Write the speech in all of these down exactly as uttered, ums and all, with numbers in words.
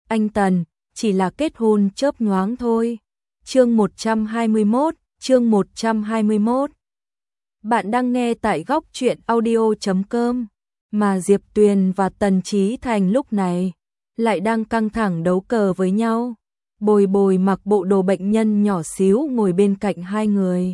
anh Tần, chỉ là kết hôn chớp nhoáng thôi. Chương một trăm hai mươi mốt, chương một trăm hai mươi mốt. Bạn đang nghe tại góc truyện audio chấm com, mà Diệp Tuyền và Tần Chí Thành lúc này lại đang căng thẳng đấu cờ với nhau. Bồi Bồi mặc bộ đồ bệnh nhân nhỏ xíu ngồi bên cạnh hai người,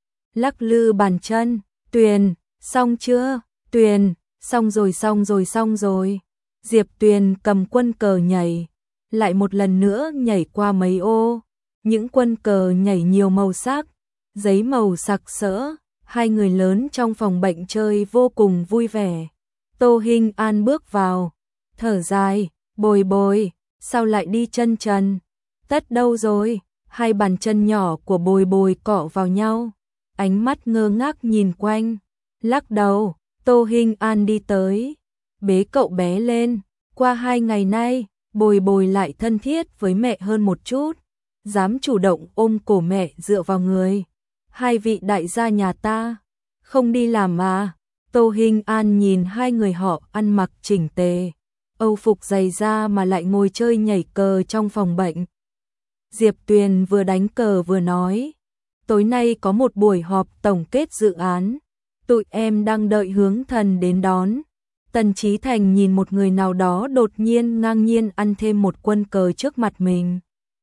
lắc lư bàn chân. Tuyền, xong chưa? Tuyền, xong rồi xong rồi xong rồi. Diệp Tuyền cầm quân cờ nhảy, lại một lần nữa nhảy qua mấy ô. Những quân cờ nhảy nhiều màu sắc, giấy màu sặc sỡ. Hai người lớn trong phòng bệnh chơi vô cùng vui vẻ. Tô Hinh An bước vào, thở dài, Bồi Bồi, sao lại đi chân trần? Tất đâu rồi? Hai bàn chân nhỏ của Bồi Bồi cọ vào nhau, ánh mắt ngơ ngác nhìn quanh, lắc đầu. Tô Hinh An đi tới, bế cậu bé lên. Qua hai ngày nay, Bồi Bồi lại thân thiết với mẹ hơn một chút, dám chủ động ôm cổ mẹ dựa vào người. Hai vị đại gia nhà ta không đi làm à? Tô Hinh An nhìn hai người họ ăn mặc chỉnh tề, âu phục dày da mà lại ngồi chơi nhảy cờ trong phòng bệnh. Diệp Tuyền vừa đánh cờ vừa nói, tối nay có một buổi họp tổng kết dự án, tụi em đang đợi Hướng Thần đến đón. Tần Chí Thành nhìn một người nào đó đột nhiên ngang nhiên ăn thêm một quân cờ trước mặt mình,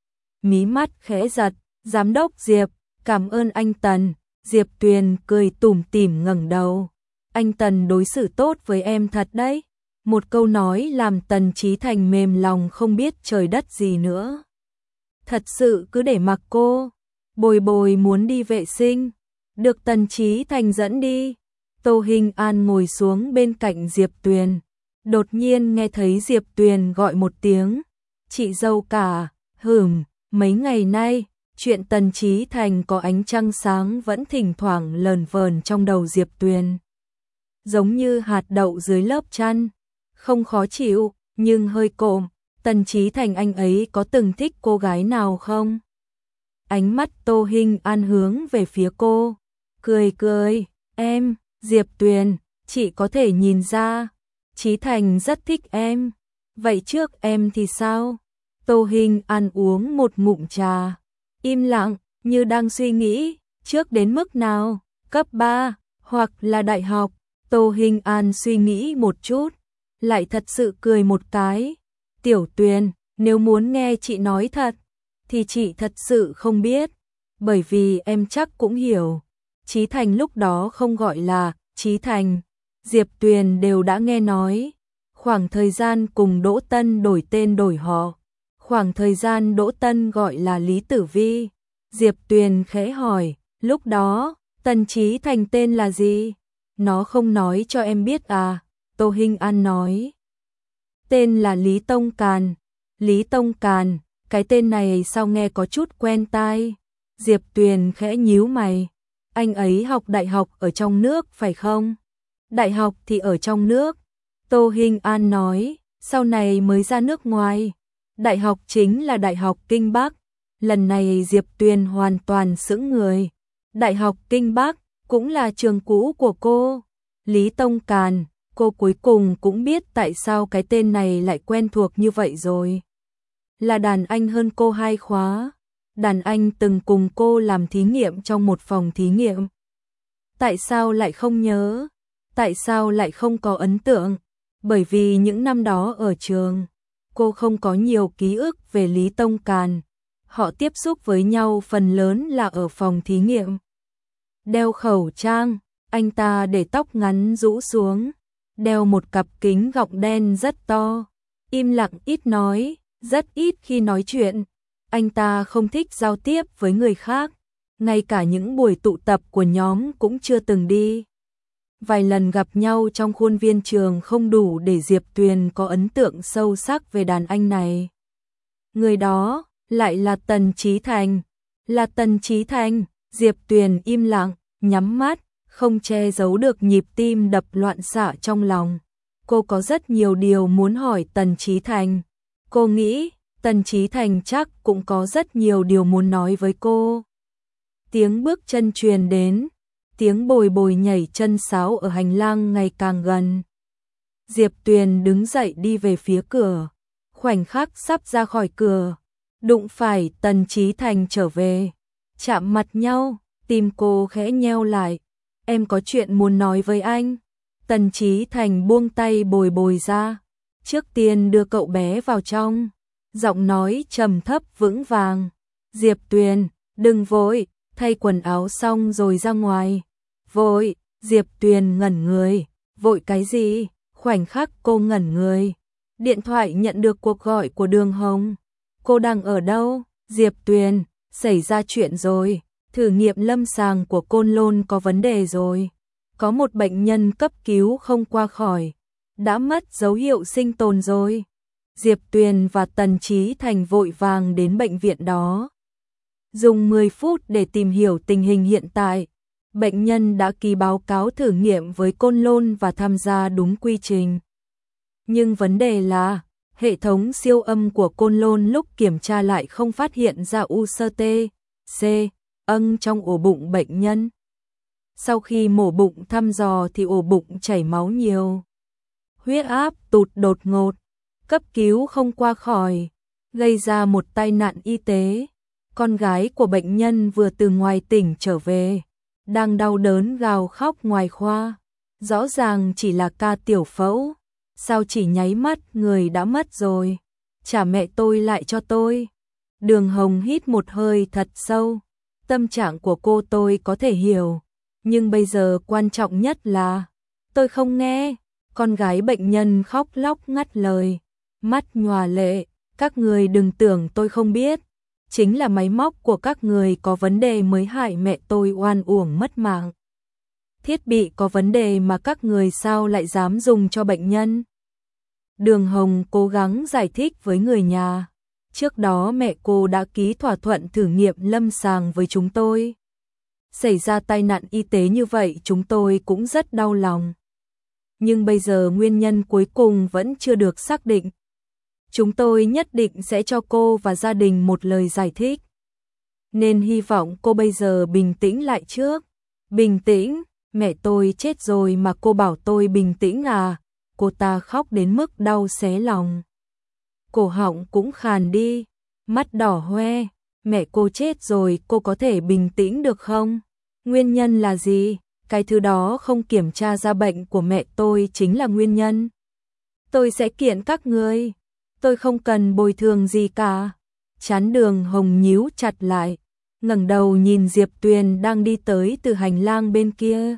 mí mắt khẽ giật. Giám đốc Diệp, cảm ơn anh Tần. Diệp Tuyền cười tủm tỉm ngẩng đầu, anh Tần đối xử tốt với em thật đấy. Một câu nói làm Tần Chí Thành mềm lòng không biết trời đất gì nữa. Thật sự cứ để mặc cô. Bồi Bồi muốn đi vệ sinh, được Tần Chí Thành dẫn đi. Tô Hinh An ngồi xuống bên cạnh Diệp Tuyền, đột nhiên nghe thấy Diệp Tuyền gọi một tiếng, chị dâu cả. Hửm, mấy ngày nay chuyện Tần Chí Thành có ánh trăng sáng vẫn thỉnh thoảng lờn vờn trong đầu Diệp Tuyền, giống như hạt đậu dưới lớp chăn, không khó chịu nhưng hơi cộm. Tần Chí Thành anh ấy có từng thích cô gái nào không? Ánh mắt Tô Hinh An hướng về phía cô, cười cười, em. Diệp Tuyền, chị có thể nhìn ra, Chí Thành rất thích em. Vậy trước em thì sao? Tô Hinh An uống một ngụm trà, im lặng, như đang suy nghĩ, trước đến mức nào, cấp ba, hoặc là đại học. Tô Hinh An suy nghĩ một chút, lại thật sự cười một cái. Tiểu Tuyền, nếu muốn nghe chị nói thật, thì chị thật sự không biết, bởi vì em chắc cũng hiểu. Chí Thành lúc đó không gọi là Chí Thành, Diệp Tuyền đều đã nghe nói. Khoảng thời gian cùng Đỗ Tân đổi tên đổi họ, khoảng thời gian Đỗ Tân gọi là Lý Tử Vi. Diệp Tuyền khẽ hỏi, lúc đó, Tần Chí Thành tên là gì? Nó không nói cho em biết à? Tô Hinh An nói, tên là Lý Tông Càn. Lý Tông Càn, cái tên này sao nghe có chút quen tai? Diệp Tuyền khẽ nhíu mày, anh ấy học đại học ở trong nước phải không? Đại học thì ở trong nước. Tô Hinh An nói, sau này mới ra nước ngoài. Đại học chính là Đại học Kinh Bắc. Lần này Diệp Tuyền hoàn toàn sững người. Đại học Kinh Bắc cũng là trường cũ của cô. Lý Tông Càn, cô cuối cùng cũng biết tại sao cái tên này lại quen thuộc như vậy rồi. Là đàn anh hơn cô hai khóa. Đàn anh từng cùng cô làm thí nghiệm trong một phòng thí nghiệm. Tại sao lại không nhớ? Tại sao lại không có ấn tượng? Bởi vì những năm đó ở trường, cô không có nhiều ký ức về Lý Tông Càn. Họ tiếp xúc với nhau phần lớn là ở phòng thí nghiệm. Đeo khẩu trang, anh ta để tóc ngắn rũ xuống, đeo một cặp kính gọng đen rất to, im lặng ít nói, rất ít khi nói chuyện. Anh ta không thích giao tiếp với người khác, ngay cả những buổi tụ tập của nhóm cũng chưa từng đi. Vài lần gặp nhau trong khuôn viên trường không đủ để Diệp Tuyền có ấn tượng sâu sắc về đàn anh này. Người đó lại là Tần Chí Thành. Là Tần Chí Thành. Diệp Tuyền im lặng, nhắm mắt, không che giấu được nhịp tim đập loạn xạ trong lòng. Cô có rất nhiều điều muốn hỏi Tần Chí Thành. Cô nghĩ Tần Chí Thành chắc cũng có rất nhiều điều muốn nói với cô. Tiếng bước chân truyền đến, tiếng Bồi Bồi nhảy chân sáo ở hành lang ngày càng gần. Diệp Tuyền đứng dậy đi về phía cửa, Khoảnh khắc sắp ra khỏi cửa, đụng phải Tần Chí Thành trở về, chạm mặt nhau, tim cô khẽ nheo lại. Em có chuyện muốn nói với anh. Tần Chí Thành buông tay bồi bồi ra, trước tiên đưa cậu bé vào trong, giọng nói trầm thấp vững vàng. Diệp Tuyền, đừng vội, thay quần áo xong rồi ra ngoài. Vội, Diệp Tuyền ngẩn người, vội cái gì? Khoảnh khắc cô ngẩn người, điện thoại nhận được cuộc gọi của Đường Hồng. Cô đang ở đâu? Diệp Tuyền, xảy ra chuyện rồi, thử nghiệm lâm sàng của Côn Lôn có vấn đề rồi. Có một bệnh nhân cấp cứu không qua khỏi, đã mất dấu hiệu sinh tồn rồi. Diệp Tuyền và Tần Chí Thành vội vàng đến bệnh viện đó. Dùng mười phút để tìm hiểu tình hình hiện tại. Bệnh nhân đã ký báo cáo thử nghiệm với Côn Lôn và tham gia đúng quy trình. Nhưng vấn đề là, hệ thống siêu âm của Côn Lôn lúc kiểm tra lại không phát hiện ra u xơ tê, C, âng trong ổ bụng bệnh nhân. Sau khi mổ bụng thăm dò thì ổ bụng chảy máu nhiều. Huyết áp tụt đột ngột, cấp cứu không qua khỏi, gây ra một tai nạn y tế. Con gái của bệnh nhân vừa từ ngoài tỉnh trở về, đang đau đớn gào khóc ngoài khoa. Rõ ràng chỉ là ca tiểu phẫu, sao chỉ nháy mắt người đã mất rồi. Trả mẹ tôi lại cho tôi. Đường Hồng hít một hơi thật sâu. Tâm trạng của cô tôi có thể hiểu, nhưng bây giờ quan trọng nhất là tôi không nghe. Con gái bệnh nhân khóc lóc ngắt lời, mắt nhòa lệ. Các người đừng tưởng tôi không biết, chính là máy móc của các người có vấn đề mới hại mẹ tôi oan uổng mất mạng. Thiết bị có vấn đề mà các người sao lại dám dùng cho bệnh nhân? Đường Hồng cố gắng giải thích với người nhà. Trước đó mẹ cô đã ký thỏa thuận thử nghiệm lâm sàng với chúng tôi. Xảy ra tai nạn y tế như vậy chúng tôi cũng rất đau lòng. Nhưng bây giờ nguyên nhân cuối cùng vẫn chưa được xác định. Chúng tôi nhất định sẽ cho cô và gia đình một lời giải thích. Nên hy vọng cô bây giờ bình tĩnh lại trước. Bình tĩnh? Mẹ tôi chết rồi mà cô bảo tôi bình tĩnh à? Cô ta khóc đến mức đau xé lòng. Cổ họng cũng khàn đi, mắt đỏ hoe. Mẹ cô chết rồi, cô có thể bình tĩnh được không? Nguyên nhân là gì? Cái thứ đó không kiểm tra ra bệnh của mẹ tôi chính là nguyên nhân. Tôi sẽ kiện các ngươi. Tôi không cần bồi thường gì cả. Trán Đường Hồng nhíu chặt lại, ngẩng đầu nhìn Diệp Tuyền đang đi tới từ hành lang bên kia.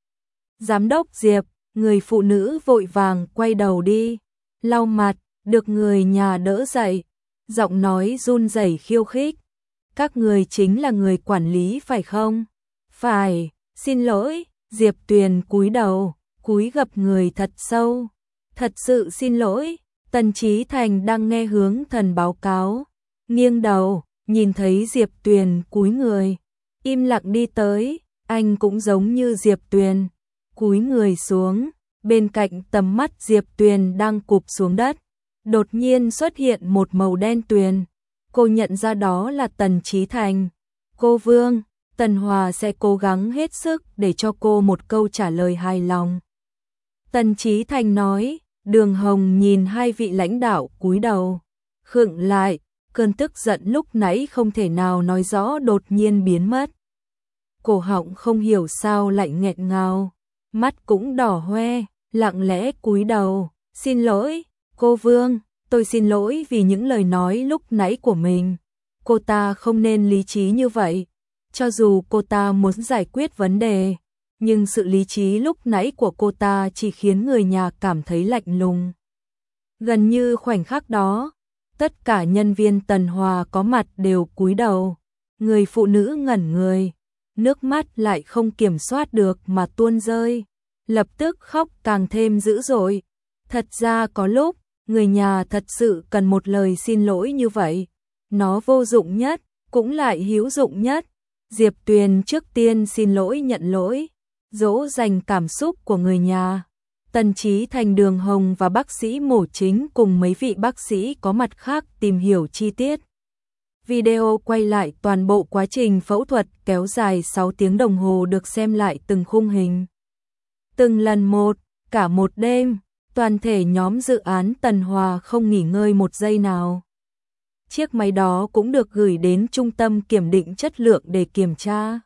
Giám đốc Diệp, người phụ nữ vội vàng quay đầu đi, lau mặt, được người nhà đỡ dậy, giọng nói run rẩy khiêu khích. Các người chính là người quản lý phải không? Phải, xin lỗi. Diệp Tuyền cúi đầu, cúi gập người thật sâu. Thật sự xin lỗi. Tần Chí Thành đang nghe hướng thần báo cáo, nghiêng đầu, nhìn thấy Diệp Tuyền cúi người, im lặng đi tới. Anh cũng giống như Diệp Tuyền, cúi người xuống. Bên cạnh tầm mắt Diệp Tuyền đang cụp xuống đất, đột nhiên xuất hiện một màu đen tuyền. Cô nhận ra đó là Tần Chí Thành. Cô Vương, Tần Hòa sẽ cố gắng hết sức để cho cô một câu trả lời hài lòng. Tần Chí Thành nói. Đường Hồng nhìn hai vị lãnh đạo cúi đầu, khựng lại, cơn tức giận lúc nãy không thể nào nói rõ đột nhiên biến mất. Cổ họng không hiểu sao lại nghẹn ngào, mắt cũng đỏ hoe, lặng lẽ cúi đầu. Xin lỗi, cô Vương, tôi xin lỗi vì những lời nói lúc nãy của mình. Cô ta không nên lý trí như vậy. Cho dù cô ta muốn giải quyết vấn đề, nhưng sự lý trí lúc nãy của cô ta chỉ khiến người nhà cảm thấy lạnh lùng. Gần như khoảnh khắc đó, tất cả nhân viên Tần Hòa có mặt đều cúi đầu. Người phụ nữ ngẩn người, nước mắt lại không kiểm soát được mà tuôn rơi, lập tức khóc càng thêm dữ dội. Thật ra có lúc, người nhà thật sự cần một lời xin lỗi như vậy. Nó vô dụng nhất, cũng lại hữu dụng nhất. Diệp Tuyền trước tiên xin lỗi nhận lỗi, dỗ dành cảm xúc của người nhà. Tần Chí Thành, Đường Hồng và bác sĩ mổ chính cùng mấy vị bác sĩ có mặt khác tìm hiểu chi tiết. Video quay lại toàn bộ quá trình phẫu thuật kéo dài sáu tiếng đồng hồ được xem lại từng khung hình. Từng lần một, cả một đêm, Toàn thể nhóm dự án Tần Hòa không nghỉ ngơi một giây nào. Chiếc máy đó cũng được gửi đến trung tâm kiểm định chất lượng để kiểm tra.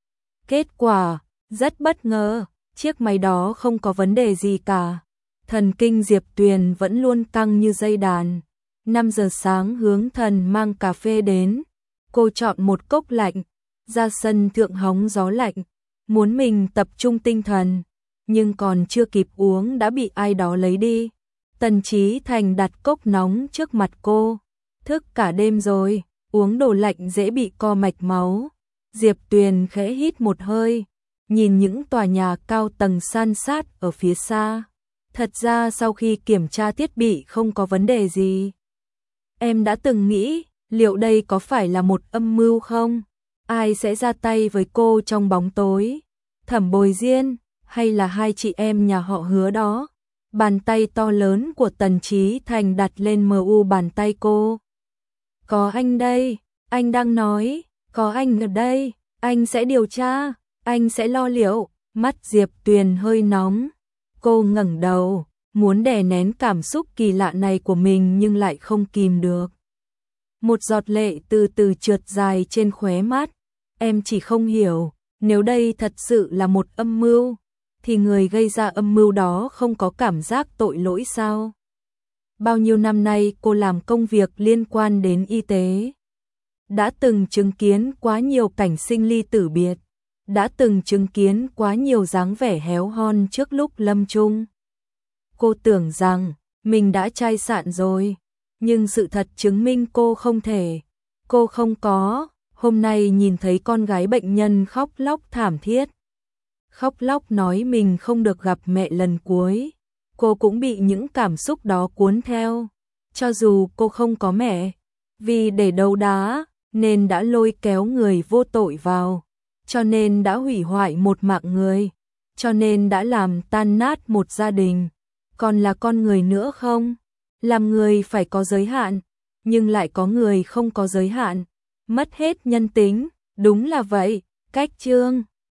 Kết quả, rất bất ngờ, chiếc máy đó không có vấn đề gì cả. Thần kinh Diệp Tuyền vẫn luôn căng như dây đàn. năm giờ sáng hướng thần mang cà phê đến. Cô chọn một cốc lạnh, ra sân thượng hóng gió lạnh, muốn mình tập trung tinh thần. Nhưng còn chưa kịp uống đã bị ai đó lấy đi. Tần Chí Thành đặt cốc nóng trước mặt cô. Thức cả đêm rồi, uống đồ lạnh dễ bị co mạch máu. Diệp Tuyền khẽ hít một hơi, nhìn những tòa nhà cao tầng san sát ở phía xa. Thật ra sau khi kiểm tra thiết bị không có vấn đề gì. Em đã từng nghĩ, liệu đây có phải là một âm mưu không? Ai sẽ ra tay với cô trong bóng tối? Thẩm Bồi Diên, hay là hai chị em nhà họ Hứa đó? Bàn tay to lớn của Tần Chí Thành đặt lên mờ u bàn tay cô. Có anh đây, anh đang nói, có anh ở đây, anh sẽ điều tra, anh sẽ lo liệu. Mắt Diệp Tuyền hơi nóng. Cô ngẩng đầu, muốn đè nén cảm xúc kỳ lạ này của mình nhưng lại không kìm được. Một giọt lệ từ từ trượt dài trên khóe mắt. Em chỉ không hiểu, nếu đây thật sự là một âm mưu, thì người gây ra âm mưu đó không có cảm giác tội lỗi sao? Bao nhiêu năm nay cô làm công việc liên quan đến y tế. Đã từng chứng kiến quá nhiều cảnh sinh ly tử biệt. Đã từng chứng kiến quá nhiều dáng vẻ héo hon trước lúc lâm chung. Cô tưởng rằng mình đã chai sạn rồi, nhưng sự thật chứng minh cô không thể. Cô không có, hôm nay nhìn thấy con gái bệnh nhân khóc lóc thảm thiết. Khóc lóc nói mình không được gặp mẹ lần cuối. Cô cũng bị những cảm xúc đó cuốn theo. Cho dù cô không có mẹ, vì để đấu đá, nên đã lôi kéo người vô tội vào. Cho nên đã hủy hoại một mạng người. Cho nên đã làm tan nát một gia đình. Còn là con người nữa không? Làm người phải có giới hạn, nhưng lại có người không có giới hạn. Mất hết nhân tính, đúng là vậy. Cách chương